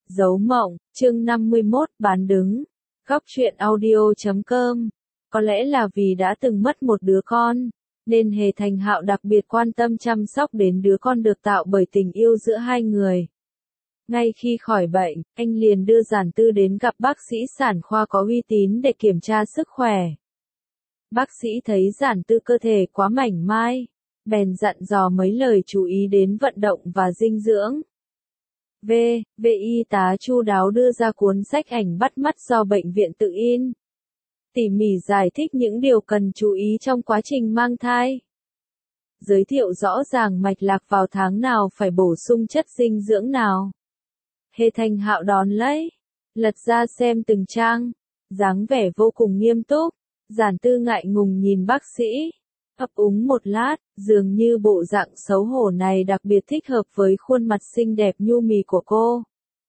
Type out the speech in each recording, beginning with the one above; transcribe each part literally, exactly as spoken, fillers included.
Dấu mộng, chương năm mươi mốt, bán đứng. Góc truyện audio chấm com. Có lẽ là vì đã từng mất một đứa con, nên Hề Thành Hạo đặc biệt quan tâm chăm sóc đến đứa con được tạo bởi tình yêu giữa hai người. Ngay khi khỏi bệnh, anh liền đưa Giản Tư đến gặp bác sĩ sản khoa có uy tín để kiểm tra sức khỏe. Bác sĩ thấy Giản Tư cơ thể quá mảnh mai, bèn dặn dò mấy lời chú ý đến vận động và dinh dưỡng. V. V. Y tá chu đáo đưa ra cuốn sách ảnh bắt mắt do bệnh viện tự in. Tỉ mỉ giải thích những điều cần chú ý trong quá trình mang thai. Giới thiệu rõ ràng mạch lạc vào tháng nào phải bổ sung chất dinh dưỡng nào. Hề Thành Hạo đón lấy, lật ra xem từng trang, dáng vẻ vô cùng nghiêm túc. Giản Tư ngại ngùng nhìn bác sĩ, ấp úng một lát, dường như bộ dạng xấu hổ này đặc biệt thích hợp với khuôn mặt xinh đẹp nhu mì của cô.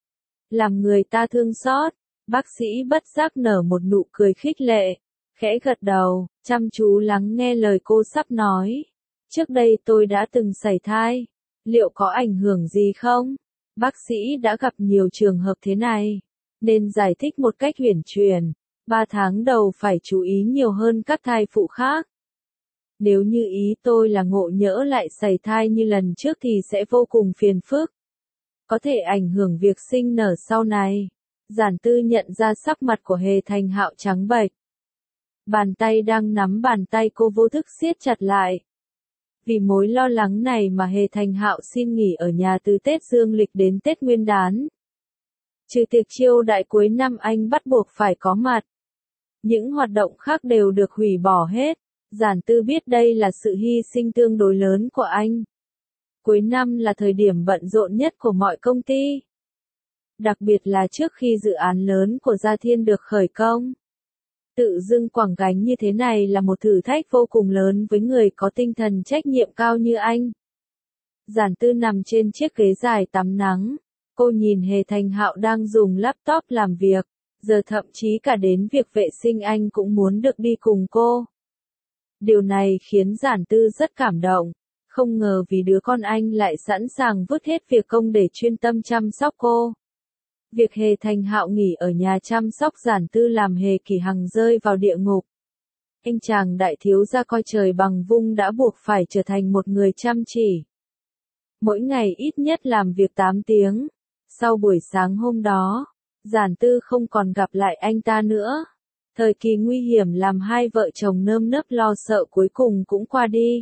Làm người ta thương xót, bác sĩ bất giác nở một nụ cười khích lệ, khẽ gật đầu, chăm chú lắng nghe lời cô sắp nói. Trước đây tôi đã từng sảy thai, liệu có ảnh hưởng gì không? Bác sĩ đã gặp nhiều trường hợp thế này, nên giải thích một cách uyển chuyển. Ba tháng đầu phải chú ý nhiều hơn các thai phụ khác. Nếu như ý tôi là ngộ nhỡ lại sảy thai như lần trước thì sẽ vô cùng phiền phức. Có thể ảnh hưởng việc sinh nở sau này. Giản Tư nhận ra sắc mặt của Hề Thành Hạo trắng bệch. Bàn tay đang nắm bàn tay cô vô thức siết chặt lại. Vì mối lo lắng này mà Hề Thành Hạo xin nghỉ ở nhà từ Tết Dương lịch đến Tết Nguyên đán. Trừ tiệc chiêu đại cuối năm anh bắt buộc phải có mặt. Những hoạt động khác đều được hủy bỏ hết. Giản Tư biết đây là sự hy sinh tương đối lớn của anh. Cuối năm là thời điểm bận rộn nhất của mọi công ty. Đặc biệt là trước khi dự án lớn của Gia Thiên được khởi công. Tự dưng quẳng gánh như thế này là một thử thách vô cùng lớn với người có tinh thần trách nhiệm cao như anh. Giản Tư nằm trên chiếc ghế dài tắm nắng. Cô nhìn Hề Thành Hạo đang dùng laptop làm việc. Giờ thậm chí cả đến việc vệ sinh anh cũng muốn được đi cùng cô. Điều này khiến Giản Tư rất cảm động. Không ngờ vì đứa con anh lại sẵn sàng vứt hết việc công để chuyên tâm chăm sóc cô. Việc Hề Thành Hạo nghỉ ở nhà chăm sóc Giản Tư làm Hề Kỳ Hằng rơi vào địa ngục. Anh chàng đại thiếu gia coi trời bằng vung đã buộc phải trở thành một người chăm chỉ. Mỗi ngày ít nhất làm việc tám tiếng. Sau buổi sáng hôm đó, Giản Tư không còn gặp lại anh ta nữa. Thời kỳ nguy hiểm làm hai vợ chồng nơm nớp lo sợ cuối cùng cũng qua đi.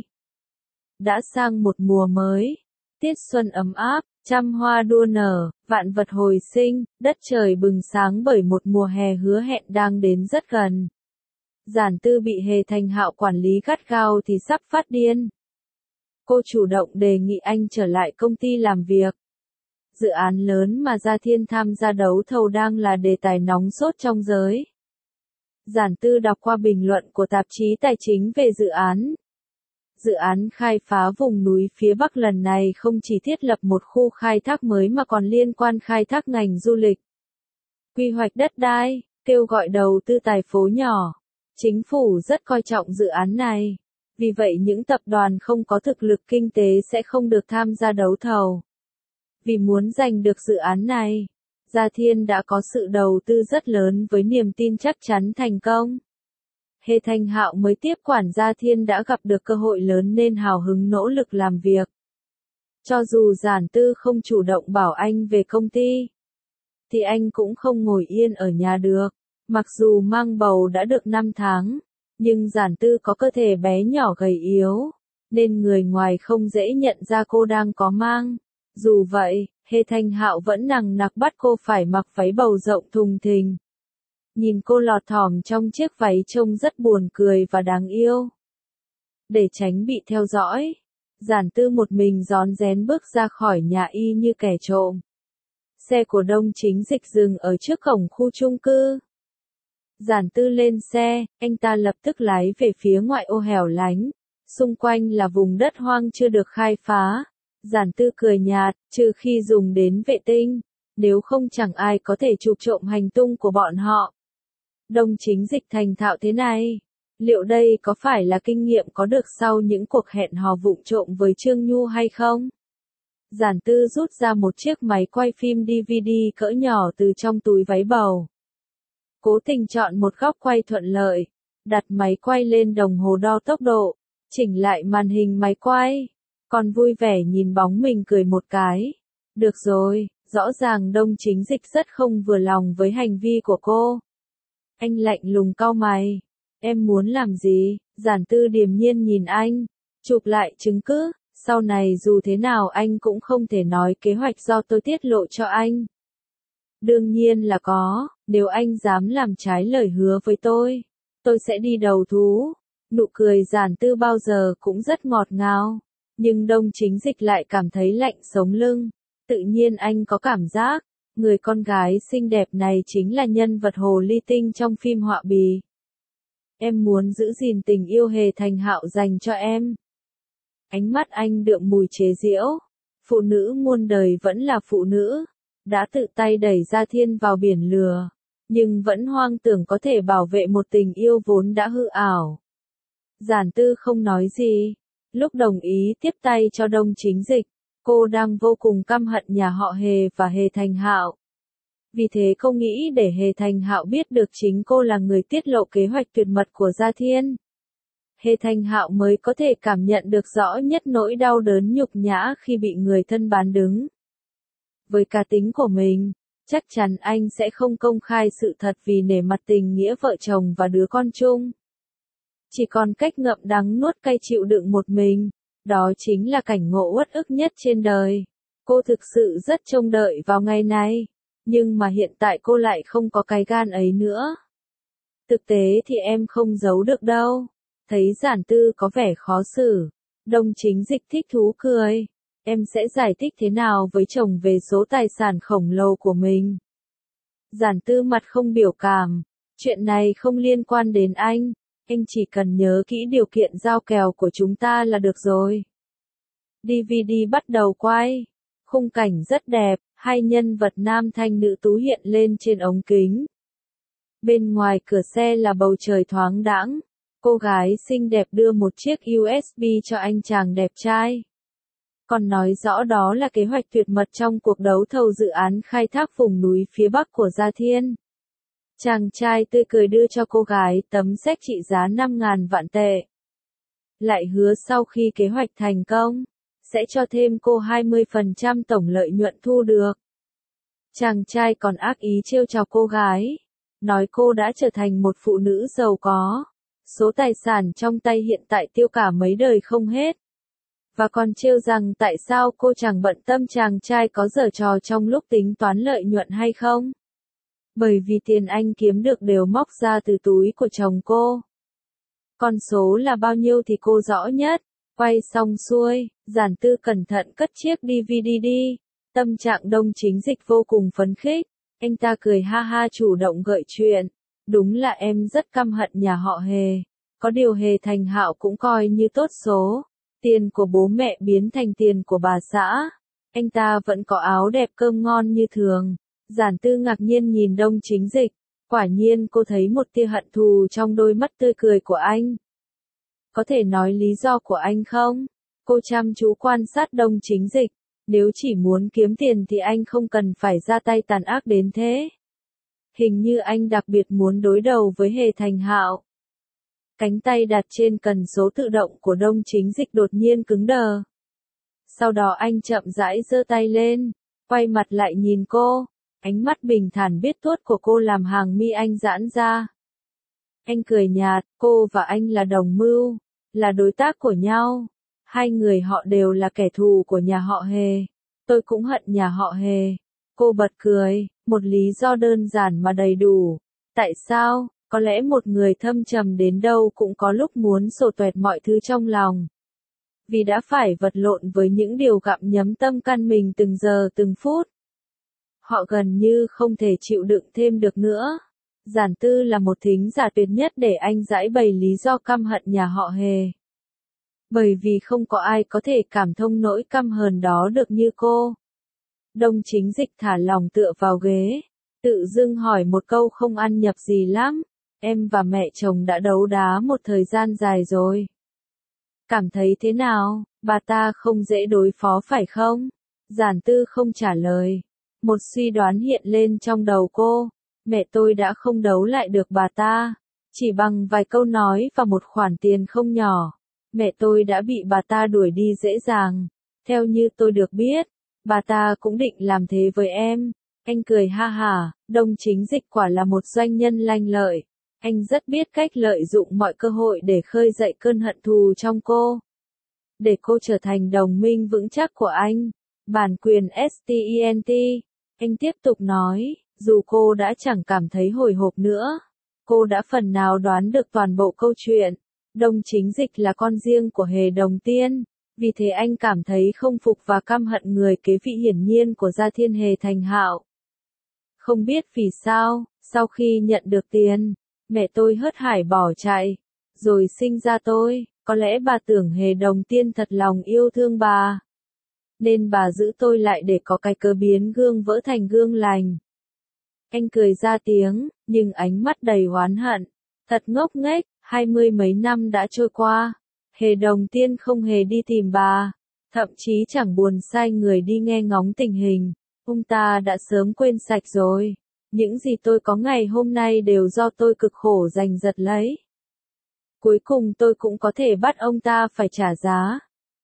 Đã sang một mùa mới, tiết xuân ấm áp, trăm hoa đua nở, vạn vật hồi sinh, đất trời bừng sáng bởi một mùa hè hứa hẹn đang đến rất gần. Giản Tư bị Hề Thành Hạo quản lý gắt gao thì sắp phát điên. Cô chủ động đề nghị anh trở lại công ty làm việc. Dự án lớn mà Gia Thiên tham gia đấu thầu đang là đề tài nóng sốt trong giới. Giản Tư đọc qua bình luận của tạp chí tài chính về dự án. Dự án khai phá vùng núi phía Bắc lần này không chỉ thiết lập một khu khai thác mới mà còn liên quan khai thác ngành du lịch. Quy hoạch đất đai, kêu gọi đầu tư tài phố nhỏ. Chính phủ rất coi trọng dự án này. Vì vậy những tập đoàn không có thực lực kinh tế sẽ không được tham gia đấu thầu. Vì muốn giành được dự án này, Gia Thiên đã có sự đầu tư rất lớn với niềm tin chắc chắn thành công. Hề Thành Hạo mới tiếp quản Gia Thiên đã gặp được cơ hội lớn nên hào hứng nỗ lực làm việc. Cho dù Giản Tư không chủ động bảo anh về công ty, thì anh cũng không ngồi yên ở nhà được. Mặc dù mang bầu đã được năm tháng, nhưng Giản Tư có cơ thể bé nhỏ gầy yếu, nên người ngoài không dễ nhận ra cô đang có mang. Dù vậy, Hề Thành Hạo vẫn nằng nặc bắt cô phải mặc váy bầu rộng thùng thình. Nhìn cô lọt thỏm trong chiếc váy trông rất buồn cười và đáng yêu. Để tránh bị theo dõi, Giản Tư một mình rón rén bước ra khỏi nhà y như kẻ trộm. Xe của Đông Chính Dịch dừng ở trước cổng khu chung cư. Giản Tư lên xe, anh ta lập tức lái về phía ngoại ô hẻo lánh. Xung quanh là vùng đất hoang chưa được khai phá. Giản Tư cười nhạt, trừ khi dùng đến vệ tinh, nếu không chẳng ai có thể chụp trộm hành tung của bọn họ. Đông Chính Dịch thành thạo thế này, liệu đây có phải là kinh nghiệm có được sau những cuộc hẹn hò vụng trộm với Trương Nhu hay không? Giản Tư rút ra một chiếc máy quay phim đê vê đê cỡ nhỏ từ trong túi váy bầu. Cố tình chọn một góc quay thuận lợi, đặt máy quay lên đồng hồ đo tốc độ, chỉnh lại màn hình máy quay, còn vui vẻ nhìn bóng mình cười một cái. Được rồi, rõ ràng Đông Chính Dịch rất không vừa lòng với hành vi của cô. Anh lạnh lùng cau mày. Em muốn làm gì? Giản Tư điềm nhiên nhìn anh, chụp lại chứng cứ, sau này dù thế nào anh cũng không thể nói kế hoạch do tôi tiết lộ cho anh. Đương nhiên là có, nếu anh dám làm trái lời hứa với tôi, tôi sẽ đi đầu thú. Nụ cười Giản Tư bao giờ cũng rất ngọt ngào, nhưng Đông Chính Dịch lại cảm thấy lạnh sống lưng. Tự nhiên anh có cảm giác, người con gái xinh đẹp này chính là nhân vật hồ ly tinh trong phim họa bì. Em muốn giữ gìn tình yêu Hề Thành Hạo dành cho em. Ánh mắt anh đượm mùi chế giễu. Phụ nữ muôn đời vẫn là phụ nữ, đã tự tay đẩy Gia Thiên vào biển lừa, nhưng vẫn hoang tưởng có thể bảo vệ một tình yêu vốn đã hư ảo. Giản Tư không nói gì, lúc đồng ý tiếp tay cho Đông Chính Dịch, cô đang vô cùng căm hận nhà họ Hề và Hề Thành Hạo. Vì thế cô nghĩ để Hề Thành Hạo biết được chính cô là người tiết lộ kế hoạch tuyệt mật của Gia Thiên. Hề Thành Hạo mới có thể cảm nhận được rõ nhất nỗi đau đớn nhục nhã khi bị người thân bán đứng. Với cá tính của mình, chắc chắn anh sẽ không công khai sự thật vì nể mặt tình nghĩa vợ chồng và đứa con chung. Chỉ còn cách ngậm đắng nuốt cay chịu đựng một mình, đó chính là cảnh ngộ uất ức nhất trên đời. Cô thực sự rất trông đợi vào ngày này, nhưng mà hiện tại cô lại không có cái gan ấy nữa. Thực tế thì em không giấu được đâu. Thấy Giản Tư có vẻ khó xử, Đông Chính Dịch thích thú cười. Em sẽ giải thích thế nào với chồng về số tài sản khổng lồ của mình? Giản Tư mặt không biểu cảm, chuyện này không liên quan đến anh, anh chỉ cần nhớ kỹ điều kiện giao kèo của chúng ta là được rồi. đê vê đê bắt đầu quay, khung cảnh rất đẹp, hai nhân vật nam thanh nữ tú hiện lên trên ống kính. Bên ngoài cửa xe là bầu trời thoáng đãng, cô gái xinh đẹp đưa một chiếc u ét bê cho anh chàng đẹp trai. Còn nói rõ đó là kế hoạch tuyệt mật trong cuộc đấu thầu dự án khai thác vùng núi phía bắc của Gia Thiên. Chàng trai tươi cười đưa cho cô gái tấm séc trị giá năm ngàn vạn tệ. Lại hứa sau khi kế hoạch thành công, sẽ cho thêm cô hai mươi phần trăm tổng lợi nhuận thu được. Chàng trai còn ác ý trêu chọc cô gái, nói cô đã trở thành một phụ nữ giàu có, số tài sản trong tay hiện tại tiêu cả mấy đời không hết. Và còn trêu rằng tại sao cô chẳng bận tâm chàng trai có giở trò trong lúc tính toán lợi nhuận hay không. Bởi vì tiền anh kiếm được đều móc ra từ túi của chồng cô. Con số là bao nhiêu thì cô rõ nhất. Quay xong xuôi, Giản Tư cẩn thận cất chiếc đê vê đê đi. Tâm trạng Đông Chính Dịch vô cùng phấn khích. Anh ta cười ha ha chủ động gợi chuyện. Đúng là em rất căm hận nhà họ Hề. Có điều Hề Thành Hạo cũng coi như tốt số. Tiền của bố mẹ biến thành tiền của bà xã. Anh ta vẫn có áo đẹp cơm ngon như thường. Giản Tư ngạc nhiên nhìn Đông Chính Dịch. Quả nhiên cô thấy một tia hận thù trong đôi mắt tươi cười của anh. Có thể nói lý do của anh không? Cô chăm chú quan sát Đông Chính Dịch. Nếu chỉ muốn kiếm tiền thì anh không cần phải ra tay tàn ác đến thế. Hình như anh đặc biệt muốn đối đầu với Hề Thành Hạo. Cánh tay đặt trên cần số tự động của Đông Chính Dịch đột nhiên cứng đờ. Sau đó anh chậm rãi giơ tay lên, quay mặt lại nhìn cô. Ánh mắt bình thản biết tuốt của cô làm hàng mi anh giãn ra. Anh cười nhạt, cô và anh là đồng mưu, là đối tác của nhau. Hai người họ đều là kẻ thù của nhà họ Hề. Tôi cũng hận nhà họ Hề. Cô bật cười, một lý do đơn giản mà đầy đủ. Tại sao? Có lẽ một người thâm trầm đến đâu cũng có lúc muốn sổ tuẹt mọi thứ trong lòng. Vì đã phải vật lộn với những điều gặm nhấm tâm can mình từng giờ từng phút. Họ gần như không thể chịu đựng thêm được nữa. Giản Tư là một thính giả tuyệt nhất để anh giải bày lý do căm hận nhà họ Hề. Bởi vì không có ai có thể cảm thông nỗi căm hờn đó được như cô. Đông Chính Dịch thả lòng tựa vào ghế, tự dưng hỏi một câu không ăn nhập gì lắm. Em và mẹ chồng đã đấu đá một thời gian dài rồi. Cảm thấy thế nào, bà ta không dễ đối phó phải không? Giản Tư không trả lời. Một suy đoán hiện lên trong đầu cô. Mẹ tôi đã không đấu lại được bà ta. Chỉ bằng vài câu nói và một khoản tiền không nhỏ, mẹ tôi đã bị bà ta đuổi đi dễ dàng. Theo như tôi được biết, bà ta cũng định làm thế với em. Anh cười ha hả, Đông Chính Dịch quả là một doanh nhân lanh lợi. Anh rất biết cách lợi dụng mọi cơ hội để khơi dậy cơn hận thù trong cô. Để cô trở thành đồng minh vững chắc của anh. Bản quyền stent. Anh tiếp tục nói, dù cô đã chẳng cảm thấy hồi hộp nữa. Cô đã phần nào đoán được toàn bộ câu chuyện. Đông Chính Dịch là con riêng của Hề Đồng Tiên. Vì thế anh cảm thấy không phục và căm hận người kế vị hiển nhiên của Gia Thiên Hề Thành Hạo. Không biết vì sao, sau khi nhận được tiền, mẹ tôi hớt hải bỏ chạy, rồi sinh ra tôi. Có lẽ bà tưởng Hề Đồng Tiên thật lòng yêu thương bà, nên bà giữ tôi lại để có cái cớ biến gương vỡ thành gương lành. Anh cười ra tiếng, nhưng ánh mắt đầy oán hận. Thật ngốc nghếch, hai mươi mấy năm đã trôi qua. Hề Đồng Tiên không hề đi tìm bà, thậm chí chẳng buồn sai người đi nghe ngóng tình hình. Ông ta đã sớm quên sạch rồi. Những gì tôi có ngày hôm nay đều do tôi cực khổ giành giật lấy. Cuối cùng tôi cũng có thể bắt ông ta phải trả giá.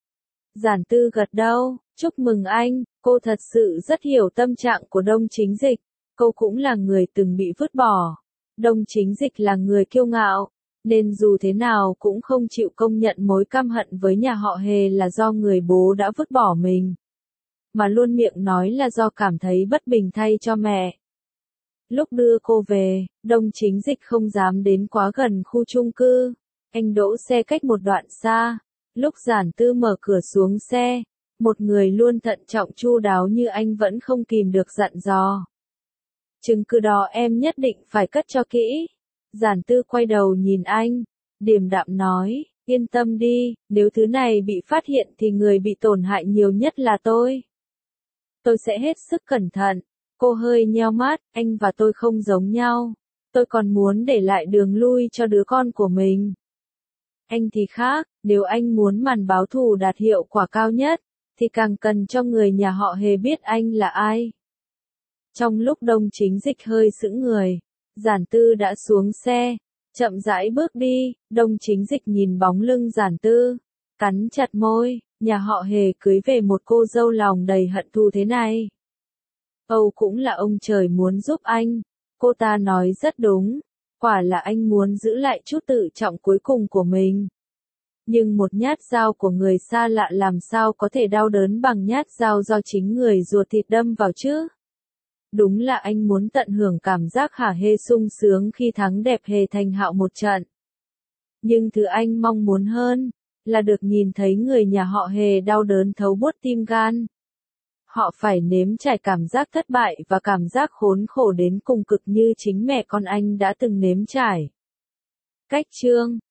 Giản Tư gật đầu, chúc mừng anh, cô thật sự rất hiểu tâm trạng của Đông Chính Dịch. Cô cũng là người từng bị vứt bỏ. Đông Chính Dịch là người kiêu ngạo, nên dù thế nào cũng không chịu công nhận mối căm hận với nhà họ Hề là do người bố đã vứt bỏ mình, mà luôn miệng nói là do cảm thấy bất bình thay cho mẹ. Lúc đưa cô về, Đông Chính Dịch không dám đến quá gần khu chung cư. Anh đỗ xe cách một đoạn xa. Lúc Giản Tư mở cửa xuống xe, một người luôn thận trọng chu đáo như anh vẫn không kìm được dặn dò. Chứng cứ đó em nhất định phải cất cho kỹ. Giản Tư quay đầu nhìn anh, điềm đạm nói, yên tâm đi, nếu thứ này bị phát hiện thì người bị tổn hại nhiều nhất là tôi. Tôi sẽ hết sức cẩn thận. Cô hơi nheo mắt, anh và tôi không giống nhau. Tôi còn muốn để lại đường lui cho đứa con của mình. Anh thì khác, nếu anh muốn màn báo thù đạt hiệu quả cao nhất, thì càng cần cho người nhà họ Hề biết anh là ai. Trong lúc Đông Chính Dịch hơi sững người, Giản Tư đã xuống xe, chậm rãi bước đi. Đông Chính Dịch nhìn bóng lưng Giản Tư, cắn chặt môi, nhà họ Hề cưới về một cô dâu lòng đầy hận thù thế này. Âu cũng là ông trời muốn giúp anh, cô ta nói rất đúng, quả là anh muốn giữ lại chút tự trọng cuối cùng của mình. Nhưng một nhát dao của người xa lạ làm sao có thể đau đớn bằng nhát dao do chính người ruột thịt đâm vào chứ? Đúng là anh muốn tận hưởng cảm giác hả hê sung sướng khi thắng đẹp Hề Thành Hạo một trận. Nhưng thứ anh mong muốn hơn, là được nhìn thấy người nhà họ Hề đau đớn thấu buốt tim gan. Họ phải nếm trải cảm giác thất bại và cảm giác khốn khổ đến cùng cực như chính mẹ con anh đã từng nếm trải. Cách chương